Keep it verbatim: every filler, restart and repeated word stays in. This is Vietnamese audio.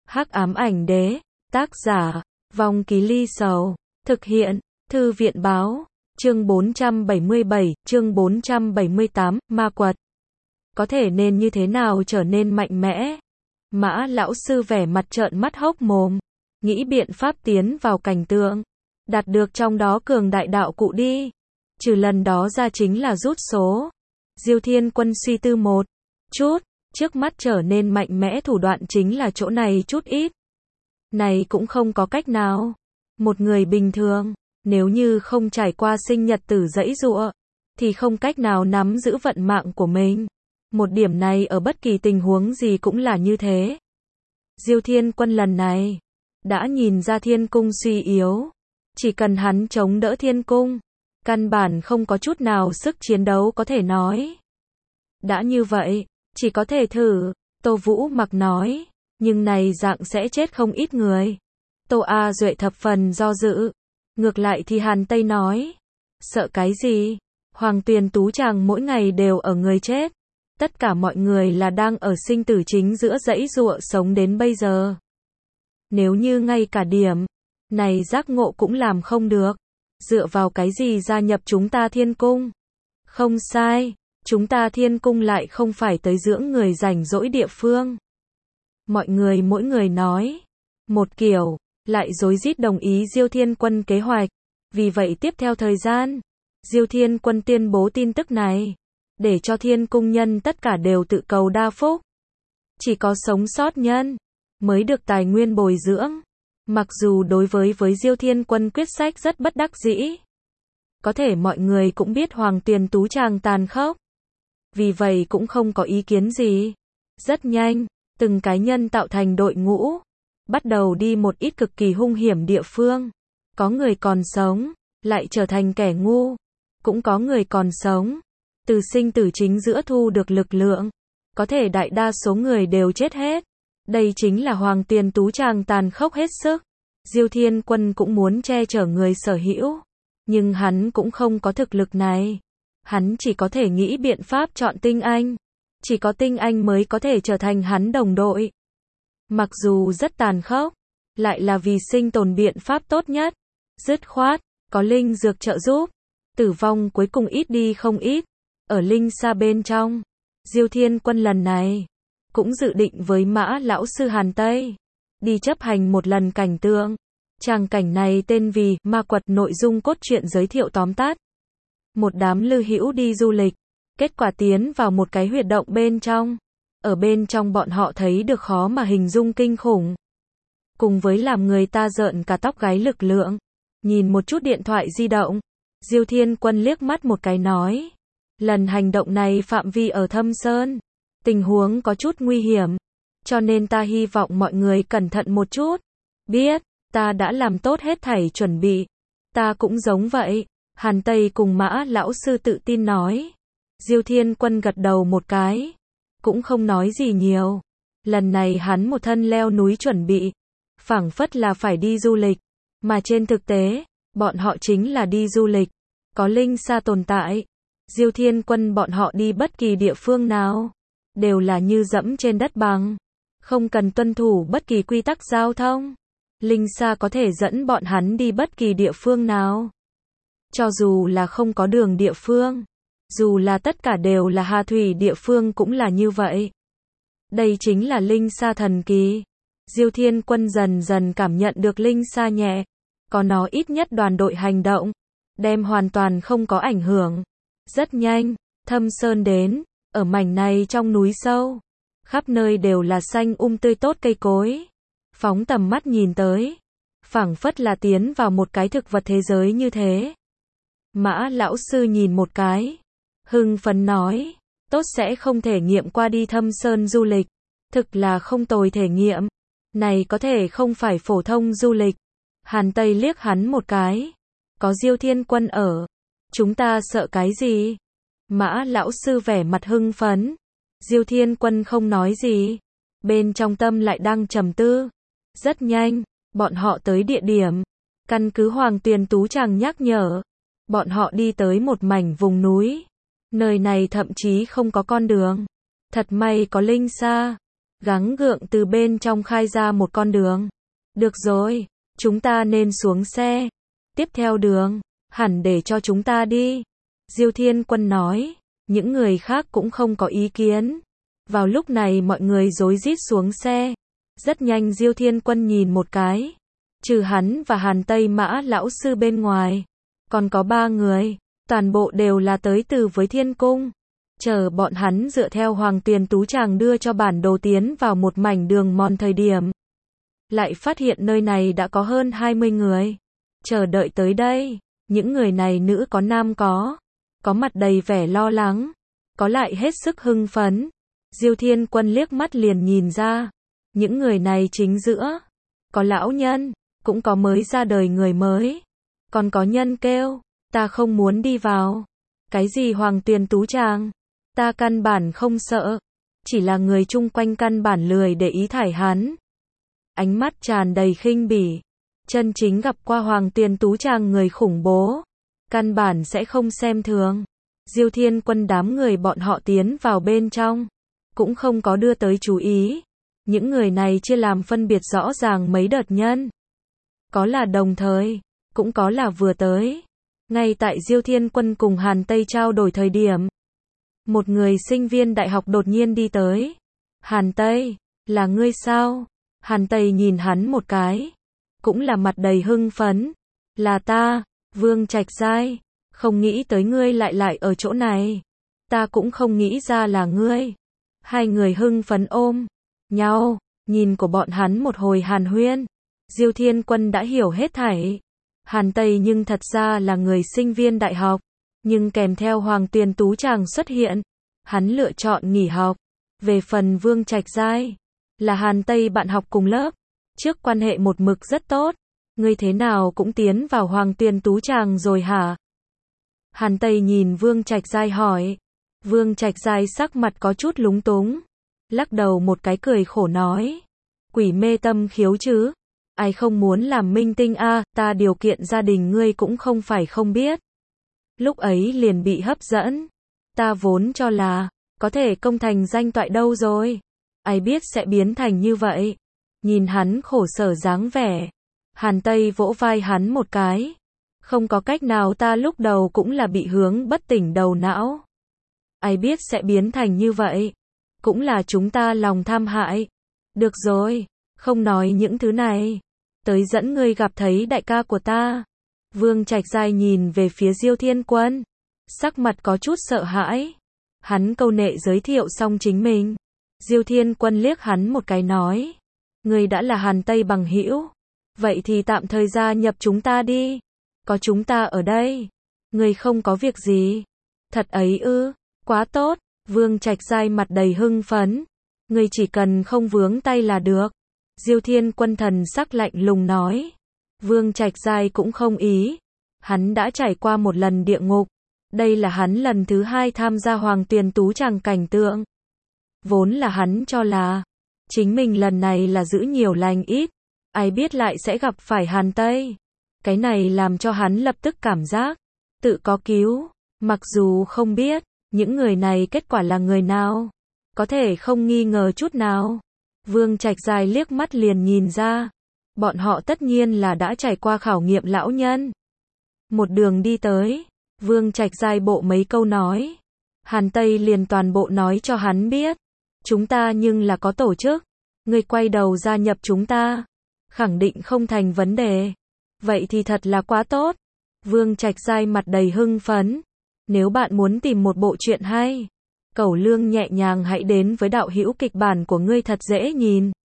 Hắc ám ảnh đế, tác giả, Vong Ký Ly Sầu, thực hiện, Thư viện báo, chương bốn trăm bảy mươi bảy, chương bốn trăm bảy mươi tám, ma quật. Có thể nên như thế nào trở nên mạnh mẽ? Mã lão sư vẻ mặt trợn mắt hốc mồm, nghĩ biện pháp tiến vào cảnh tượng, đạt được trong đó cường đại đạo cụ đi. Trừ lần đó ra chính là rút số. Diêu Thiên Quân suy tư một chút, trước mắt trở nên mạnh mẽ thủ đoạn chính là chỗ này chút ít. Này cũng không có cách nào. Một người bình thường, nếu như không trải qua sinh nhật tử giãy giụa, thì không cách nào nắm giữ vận mạng của mình. Một điểm này ở bất kỳ tình huống gì cũng là như thế. Diêu Thiên Quân lần này đã nhìn ra thiên cung suy yếu. Chỉ cần hắn chống đỡ thiên cung, căn bản không có chút nào sức chiến đấu có thể nói. Đã như vậy, chỉ có thể thử, Tô Vũ Mặc nói, nhưng này dạng sẽ chết không ít người. Tô A Duệ thập phần do dự. Ngược lại thì Hàn Tây nói, sợ cái gì? Hoàng Tuyền Tú Tràng mỗi ngày đều ở người chết. Tất cả mọi người là đang ở sinh tử chính giữa dãy giụa sống đến bây giờ. Nếu như ngay cả điểm này giác ngộ cũng làm không được, dựa vào cái gì gia nhập chúng ta thiên cung? Không sai, chúng ta thiên cung lại không phải tới dưỡng người rảnh rỗi địa phương. Mọi người mỗi người nói một kiểu, lại rối rít đồng ý Diêu Thiên Quân kế hoạch. Vì vậy tiếp theo thời gian, Diêu Thiên Quân tuyên bố tin tức này, để cho thiên cung nhân tất cả đều tự cầu đa phúc. Chỉ có sống sót nhân mới được tài nguyên bồi dưỡng. Mặc dù đối với với Diêu Thiên Quân quyết sách rất bất đắc dĩ, có thể mọi người cũng biết Hoàng Tuyền Tú Tràng tàn khốc, vì vậy cũng không có ý kiến gì. Rất nhanh, từng cá nhân tạo thành đội ngũ, bắt đầu đi một ít cực kỳ hung hiểm địa phương. Có người còn sống, lại trở thành kẻ ngu. Cũng có người còn sống, từ sinh tử chính giữa thu được lực lượng. Có thể đại đa số người đều chết hết. Đây chính là Hoàng Tuyền Tú Tràng tàn khốc hết sức. Diêu Thiên Quân cũng muốn che chở người sở hữu, nhưng hắn cũng không có thực lực này. Hắn chỉ có thể nghĩ biện pháp chọn tinh anh. Chỉ có tinh anh mới có thể trở thành hắn đồng đội. Mặc dù rất tàn khốc, lại là vì sinh tồn biện pháp tốt nhất. Dứt khoát, có linh dược trợ giúp, tử vong cuối cùng ít đi không ít. Ở linh xa bên trong, Diêu Thiên Quân lần này cũng dự định với Mã lão sư Hàn Tây đi chấp hành một lần cảnh tượng. Tràng cảnh này tên vì Ma Quật, nội dung cốt truyện giới thiệu tóm tắt. Một đám lư hữu đi du lịch, kết quả tiến vào một cái huyệt động bên trong. Ở bên trong bọn họ thấy được khó mà hình dung kinh khủng, cùng với làm người ta rợn cả tóc gáy lực lượng. Nhìn một chút điện thoại di động, Diêu Thiên Quân liếc mắt một cái nói, lần hành động này phạm vi ở Thâm Sơn, tình huống có chút nguy hiểm, cho nên ta hy vọng mọi người cẩn thận một chút. Biết, ta đã làm tốt hết thảy chuẩn bị. Ta cũng giống vậy, Hàn Tây cùng Mã lão sư tự tin nói. Diêu Thiên Quân gật đầu một cái, cũng không nói gì nhiều. Lần này hắn một thân leo núi chuẩn bị, phảng phất là phải đi du lịch, mà trên thực tế, bọn họ chính là đi du lịch. Có linh xa tồn tại, Diêu Thiên Quân bọn họ đi bất kỳ địa phương nào, đều là như dẫm trên đất bằng, không cần tuân thủ bất kỳ quy tắc giao thông. Linh xa có thể dẫn bọn hắn đi bất kỳ địa phương nào. Cho dù là không có đường địa phương, dù là tất cả đều là hà thủy địa phương cũng là như vậy. Đây chính là linh xa thần kỳ. Diêu Thiên Quân dần dần cảm nhận được linh xa nhẹ, có nó ít nhất đoàn đội hành động, đem hoàn toàn không có ảnh hưởng. Rất nhanh, Thâm Sơn đến, ở mảnh này trong núi sâu, khắp nơi đều là xanh um tươi tốt cây cối. Phóng tầm mắt nhìn tới, phảng phất là tiến vào một cái thực vật thế giới như thế. Mã lão sư nhìn một cái, hưng phấn nói, tốt, sẽ không thể nghiệm qua đi Thâm Sơn du lịch. Thực là không tồi thể nghiệm. Này có thể không phải phổ thông du lịch. Hàn Tây liếc hắn một cái, có Diêu Thiên Quân ở, chúng ta sợ cái gì? Mã lão sư vẻ mặt hưng phấn. Diêu Thiên Quân không nói gì, bên trong tâm lại đang trầm tư. Rất nhanh, bọn họ tới địa điểm. Căn cứ Hoàng Tuyền Tú Tràng nhắc nhở, bọn họ đi tới một mảnh vùng núi. Nơi này thậm chí không có con đường. Thật may có linh xa. gắng gượng từ bên trong khai ra một con đường. Được rồi, chúng ta nên xuống xe. Tiếp theo đường, hẳn để cho chúng ta đi. Diêu Thiên Quân nói, những người khác cũng không có ý kiến. Vào lúc này mọi người rối rít xuống xe. Rất nhanh Diêu Thiên Quân nhìn một cái. Trừ hắn và Hàn Tây Mã lão sư bên ngoài. Còn có ba người, toàn bộ đều là tới từ với Thiên Cung. Chờ bọn hắn dựa theo Hoàng Tuyền Tú Tràng đưa cho bản đồ tiến vào một mảnh đường mòn thời điểm. Lại phát hiện nơi này đã có hơn hai mươi người. Chờ đợi tới đây, những người này nữ có nam có. Có mặt đầy vẻ lo lắng, có lại hết sức hưng phấn. Diêu Thiên Quân liếc mắt liền nhìn ra. Những người này chính giữa. Có lão nhân, cũng có mới ra đời người mới. Còn có nhân kêu, ta không muốn đi vào. Cái gì Hoàng Tuyền Tú Tràng? Ta căn bản không sợ. Chỉ là người chung quanh căn bản lười để ý thải hắn. Ánh mắt tràn đầy khinh bỉ. Chân chính gặp qua Hoàng Tuyền Tú Tràng người khủng bố. Căn bản sẽ không xem thường. Diêu Thiên Quân đám người bọn họ tiến vào bên trong. Cũng không có đưa tới chú ý. Những người này chia làm phân biệt rõ ràng mấy đợt nhân. Có là đồng thời, cũng có là vừa tới. Ngay tại Diêu Thiên Quân cùng Hàn Tây trao đổi thời điểm. Một người sinh viên đại học đột nhiên đi tới. Hàn Tây, là ngươi sao? Hàn Tây nhìn hắn một cái. Cũng là mặt đầy hưng phấn. Là ta, Vương Trạch Giai. Không nghĩ tới ngươi lại lại ở chỗ này. Ta cũng không nghĩ ra là ngươi. Hai người hưng phấn ôm nhau, nhìn của bọn hắn một hồi hàn huyên. Diêu Thiên Quân đã hiểu hết thảy. Hàn Tây nhưng thật ra là người sinh viên đại học. Nhưng kèm theo Hoàng Tuyền Tú Tràng xuất hiện. Hắn lựa chọn nghỉ học. Về phần Vương Trạch Giai, là Hàn Tây bạn học cùng lớp. Trước quan hệ một mực rất tốt. Ngươi thế nào cũng tiến vào Hoàng Tuyền Tú Tràng rồi hả? Hàn Tây nhìn Vương Trạch Giai hỏi. Vương Trạch Giai sắc mặt có chút lúng túng. Lắc đầu một cái cười khổ nói. Quỷ mê tâm khiếu chứ. Ai không muốn làm minh tinh a, à, ta điều kiện gia đình ngươi cũng không phải không biết. Lúc ấy liền bị hấp dẫn. Ta vốn cho là, có thể công thành danh toại đâu rồi. Ai biết sẽ biến thành như vậy. Nhìn hắn khổ sở dáng vẻ. Hàn Tây vỗ vai hắn một cái. Không có cách nào, ta lúc đầu cũng là bị hướng bất tỉnh đầu não. Ai biết sẽ biến thành như vậy. Cũng là chúng ta lòng tham hại. Được rồi, không nói những thứ này. Tới dẫn ngươi gặp thấy đại ca của ta. Vương Trạch Giai nhìn về phía Diêu Thiên Quân. Sắc mặt có chút sợ hãi. Hắn câu nệ giới thiệu xong chính mình. Diêu Thiên Quân liếc hắn một cái nói. Ngươi đã là Hàn Tây bằng hữu. Vậy thì tạm thời gia nhập chúng ta đi. Có chúng ta ở đây. Ngươi không có việc gì. Thật ấy ư, quá tốt. Vương Trạch Giai mặt đầy hưng phấn. Ngươi chỉ cần không vướng tay là được. Diêu Thiên Quân thần sắc lạnh lùng nói. Vương Trạch Giai cũng không ý. Hắn đã trải qua một lần địa ngục. Đây là hắn lần thứ hai tham gia Hoàng Tuyền Tú Tràng cảnh tượng. Vốn là hắn cho là chính mình lần này là giữ nhiều lành ít. Ai biết lại sẽ gặp phải Hàn Tây. Cái này làm cho hắn lập tức cảm giác tự có cứu. Mặc dù không biết những người này kết quả là người nào. Có thể không nghi ngờ chút nào. Vương Trạch Giai liếc mắt liền nhìn ra. Bọn họ tất nhiên là đã trải qua khảo nghiệm lão nhân. Một đường đi tới. Vương Trạch Giai bộ mấy câu nói. Hàn Tây liền toàn bộ nói cho hắn biết. Chúng ta nhưng là có tổ chức. Ngươi quay đầu gia nhập chúng ta. Khẳng định không thành vấn đề. Vậy thì thật là quá tốt. Vương Trạch Giai mặt đầy hưng phấn. Nếu bạn muốn tìm một bộ truyện hay, Cẩu Lương nhẹ nhàng hãy đến với đạo hữu kịch bản của ngươi thật dễ nhìn.